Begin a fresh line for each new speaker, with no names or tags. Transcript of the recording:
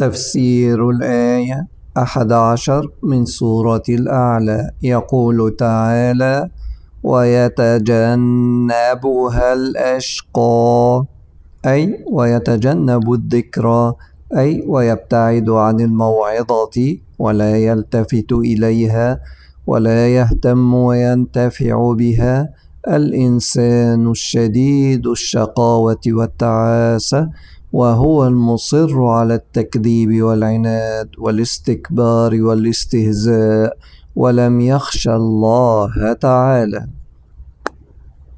تفسير الآية 11 من سورة الأعلى. يقول تعالى: ويتجنبها الأشقى، أي ويتجنب الذكرى، أي ويبتعد عن الموعظة ولا يلتفت إليها ولا يهتم وينتفع بها الإنسان الشديد الشقاوة والتعاسة، وهو المصر على التكذيب والعناد والاستكبار والاستهزاء، ولم يخش الله تعالى.